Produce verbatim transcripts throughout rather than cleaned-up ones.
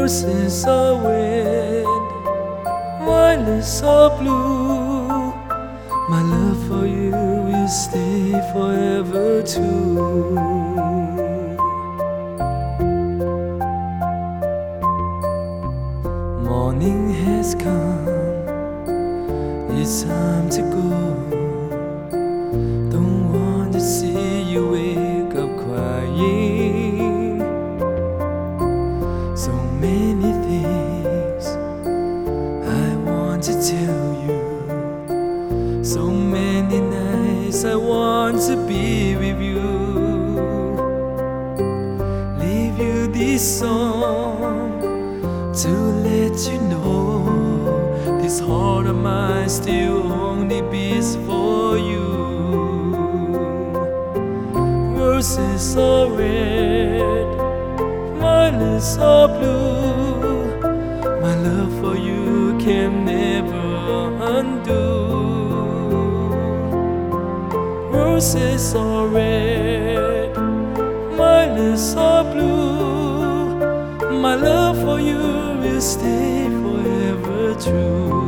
Roses are red, violets are blue. My love for you will stay forever too. Morning has come, it's time to go. Don't want to see you wake up crying. So many things I want to tell you, so many nights I want to be with you. Leave you this song to let you know this heart of mine still only beats for you. Roses are red, violets are blue. My love for you can never undo. Roses are red, violets are blue. My love for you will stay forever true.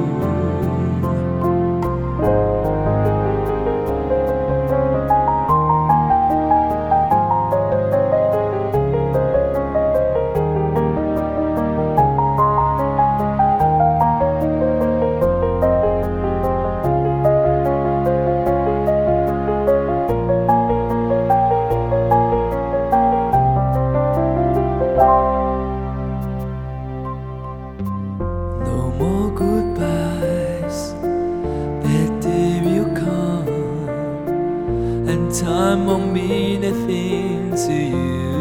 No more goodbyes, that day will come, and time won't mean a thing to you.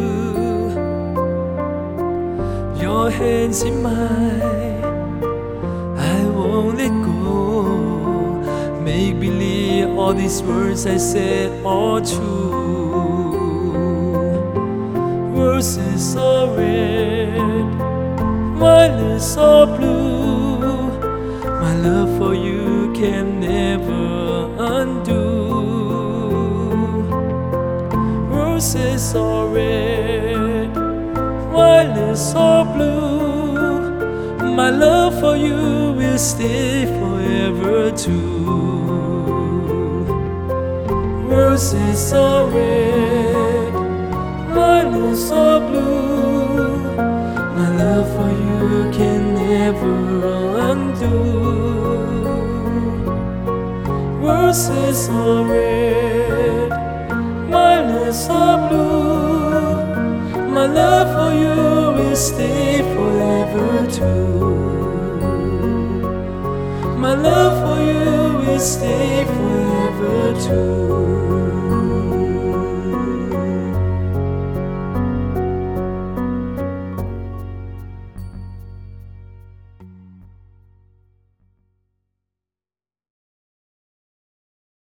Your hands in mine, I won't let go. Make believe all these words I said are true. Roses are red, violets are blue. My love for you can never undo. Roses are red, violets are blue. My love for you will stay forever too. Roses are red, violets are blue. My love for you can never undo. Roses are red, violets are blue. My love for you will stay forever too. My love for you will stay forever too.